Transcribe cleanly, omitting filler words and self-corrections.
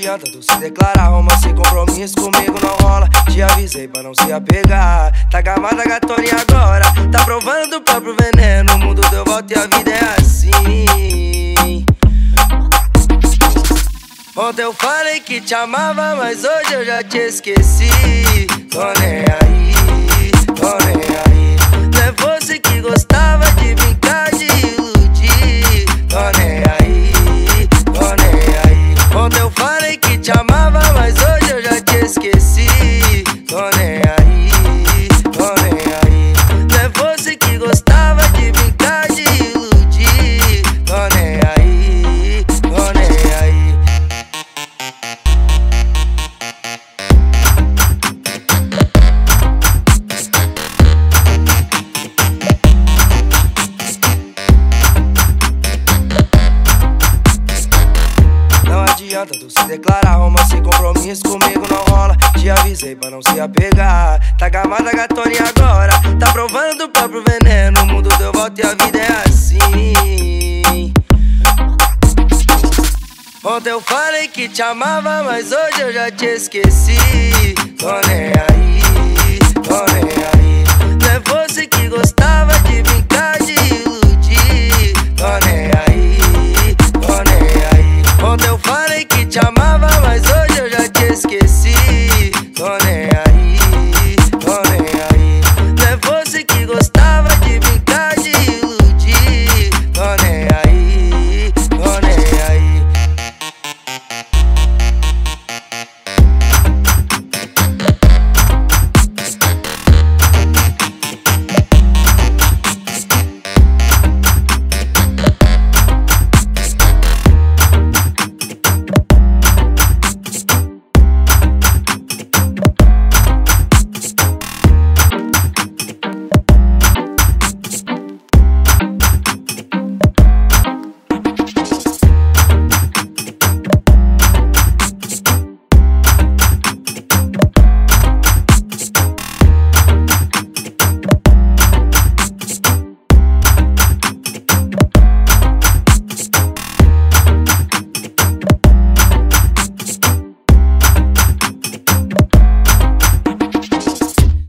adianta tu se declarar, romance sem compromisso comigo não rola. Te avisei pra não se apegar. Tá gamada gatoninha agora, tá provando do próprio veneno. O mundo deu volta e a vida é assim. Ontem eu falei que te amava, mas hoje eu já te esqueci. Tô nem aí, tô nem aí. Não é você que gostava de brincar, de iludir. Tô nem aí, tô nem aí. Ontem eu falei que te amava, mas hoje eu já te esqueci. Tô nem aí, tô nem aí. Não é você que gostava de brincar, de iludir. Tô nem aí, tô nem aí. Não adianta tu se declarar, romance sem compromisso comigo não rola. Te avisei pra não se apegar. Tá gamada gatoninha agora, tá provando do próprio veneno. O mundo deu volta e a vida é assim. Ontem eu falei que te amava, mas hoje eu já te esqueci. Tô nem aí, tô nem aí. Não é você que gostava